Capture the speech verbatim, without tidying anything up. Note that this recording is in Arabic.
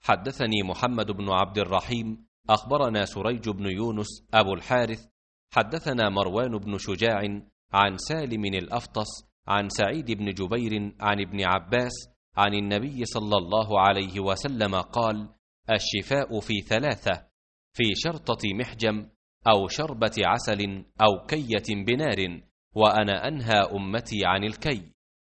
حدثني محمد بن عبد الرحيم أخبرنا سريج بن يونس أبو الحارث حدثنا مروان بن شجاع عن سالم الأفطس عن سعيد بن جبير عن ابن عباس عن النبي صلى الله عليه وسلم قال: الشفاء في ثلاثة: في شرطة محجم، أو شربة عسل، أو كية بنار، وأنا أنهى أمتي عن الكي.